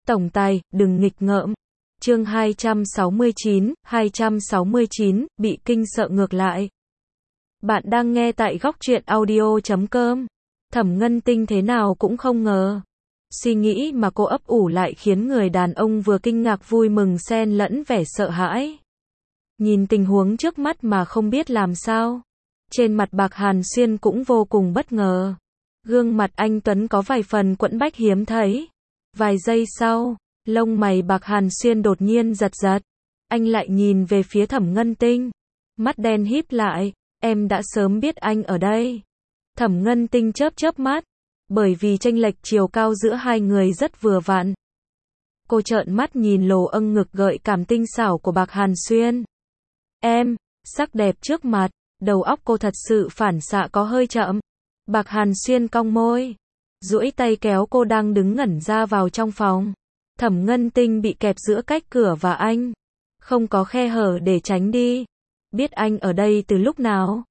Tổng tài, đừng nghịch ngợm. Chương 269, bị kinh sợ ngược lại. Bạn đang nghe tại góc truyện audio.com. Thẩm Ngân Tinh thế nào cũng không ngờ. Suy nghĩ mà cô ấp ủ lại khiến người đàn ông vừa kinh ngạc vui mừng xen lẫn vẻ sợ hãi. Nhìn tình huống trước mắt mà không biết làm sao. Trên mặt Bạc Hàn Xuyên cũng vô cùng bất ngờ. Gương mặt anh Tuấn có vài phần quẫn bách hiếm thấy. Vài giây sau, lông mày Bạc Hàn Xuyên đột nhiên giật giật. Anh lại nhìn về phía Thẩm Ngân Tinh. Mắt đen híp lại, em đã sớm biết anh ở đây. Thẩm Ngân Tinh chớp chớp mắt, bởi vì chênh lệch chiều cao giữa hai người rất vừa vặn. Cô trợn mắt nhìn lồ âng ngực gợi cảm tinh xảo của Bạc Hàn Xuyên. Em, sắc đẹp trước mặt, đầu óc cô thật sự phản xạ có hơi chậm. Bạc Hàn Xuyên cong môi, duỗi tay kéo cô đang đứng ngẩn ra vào trong phòng. Thẩm Ngân Tinh bị kẹp giữa cách cửa và anh, không có khe hở để tránh đi. Biết anh ở đây từ lúc nào?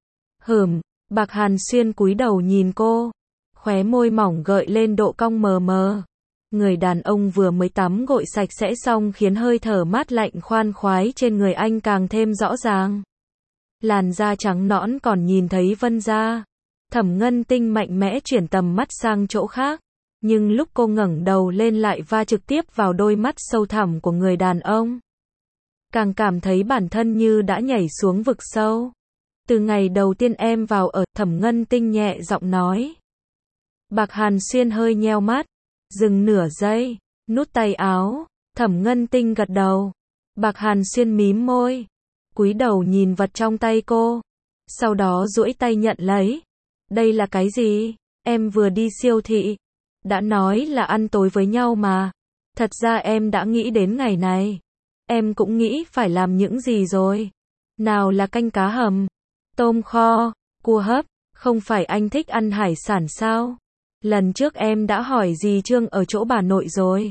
Bạc Hàn Xuyên cúi đầu nhìn cô, khóe môi mỏng gợi lên độ cong mờ mờ. Người đàn ông vừa mới tắm gội sạch sẽ xong khiến hơi thở mát lạnh khoan khoái trên người anh càng thêm rõ ràng. Làn da trắng nõn còn nhìn thấy vân da. Thẩm Ngân Tinh mạnh mẽ chuyển tầm mắt sang chỗ khác, nhưng lúc cô ngẩng đầu lên lại va trực tiếp vào đôi mắt sâu thẳm của người đàn ông. Càng cảm thấy bản thân như đã nhảy xuống vực sâu. Từ ngày đầu tiên em vào ở, Thẩm Ngân Tinh nhẹ giọng nói. Bạc Hàn Xuyên hơi nheo mắt, dừng nửa giây, nút tay áo. Thẩm Ngân Tinh gật đầu. Bạc Hàn Xuyên mím môi, cúi đầu nhìn vật trong tay cô, sau đó duỗi tay nhận lấy. Đây là cái gì? Em vừa đi siêu thị, đã nói là ăn tối với nhau mà. Thật ra em đã nghĩ đến ngày này. Em cũng nghĩ phải làm những gì rồi. Nào là canh cá hầm, tôm kho, cua hấp, không phải anh thích ăn hải sản sao? Lần trước em đã hỏi dì Trương ở chỗ bà nội rồi.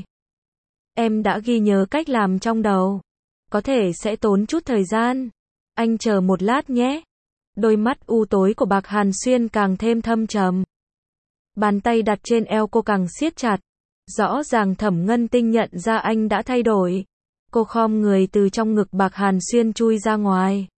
Em đã ghi nhớ cách làm trong đầu. Có thể sẽ tốn chút thời gian. Anh chờ một lát nhé. Đôi mắt u tối của Bạc Hàn Xuyên càng thêm thâm trầm. Bàn tay đặt trên eo cô càng siết chặt. Rõ ràng Thẩm Ngân Tinh nhận ra anh đã thay đổi. Cô khom người từ trong ngực Bạc Hàn Xuyên chui ra ngoài.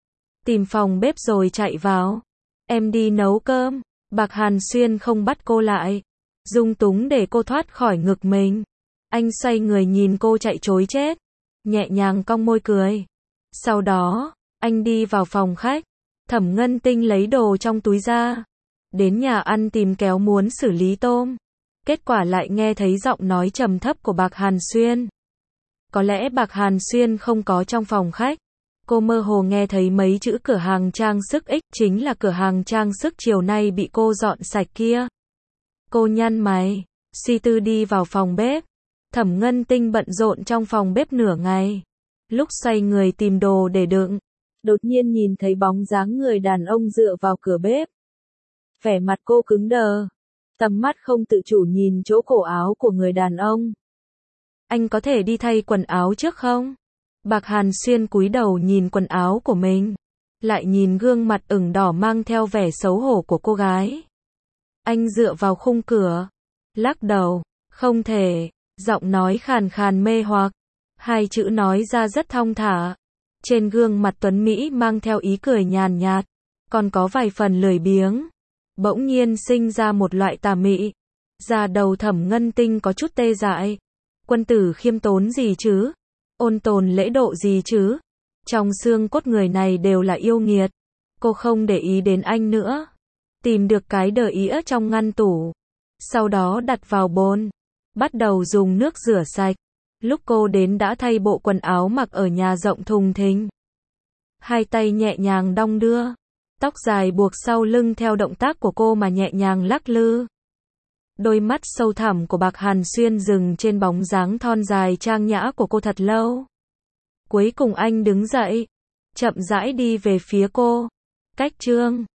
Tìm phòng bếp rồi chạy vào. Em đi nấu cơm. Bạc Hàn Xuyên không bắt cô lại. Dung túng để cô thoát khỏi ngực mình. Anh xoay người nhìn cô chạy trối chết. Nhẹ nhàng cong môi cười. Sau đó, anh đi vào phòng khách. Thẩm Ngân Tinh lấy đồ trong túi ra. Đến nhà ăn tìm kéo muốn xử lý tôm. Kết quả lại nghe thấy giọng nói trầm thấp của Bạc Hàn Xuyên. Có lẽ Bạc Hàn Xuyên không có trong phòng khách. Cô mơ hồ nghe thấy mấy chữ cửa hàng trang sức X, chính là cửa hàng trang sức chiều nay bị cô dọn sạch kia. Cô nhăn mày, suy tư đi vào phòng bếp. Thẩm Ngân Tinh bận rộn trong phòng bếp nửa ngày. Lúc xoay người tìm đồ để đựng, đột nhiên nhìn thấy bóng dáng người đàn ông dựa vào cửa bếp. Vẻ mặt cô cứng đờ, tầm mắt không tự chủ nhìn chỗ cổ áo của người đàn ông. Anh có thể đi thay quần áo trước không? Bạc Hàn Xuyên cúi đầu nhìn quần áo của mình, lại nhìn gương mặt ửng đỏ mang theo vẻ xấu hổ của cô gái. Anh dựa vào khung cửa, lắc đầu, không thể, giọng nói khàn khàn mê hoặc, hai chữ nói ra rất thong thả. Trên gương mặt tuấn Mỹ mang theo ý cười nhàn nhạt, còn có vài phần lười biếng. Bỗng nhiên sinh ra một loại tà mị. Da đầu Thẩm Ngân Tinh có chút tê dại. Quân tử khiêm tốn gì chứ? Ôn tồn lễ độ gì chứ? Trong xương cốt người này đều là yêu nghiệt. Cô không để ý đến anh nữa. Tìm được cái đờ ĩa trong ngăn tủ. Sau đó đặt vào bồn. Bắt đầu dùng nước rửa sạch. Lúc cô đến đã thay bộ quần áo mặc ở nhà rộng thùng thình. Hai tay nhẹ nhàng đong đưa. Tóc dài buộc sau lưng theo động tác của cô mà nhẹ nhàng lắc lư. Đôi mắt sâu thẳm của Bạc Hàn Xuyên dừng trên bóng dáng thon dài trang nhã của cô thật lâu. Cuối cùng anh đứng dậy, chậm rãi đi về phía cô. Cách Trương,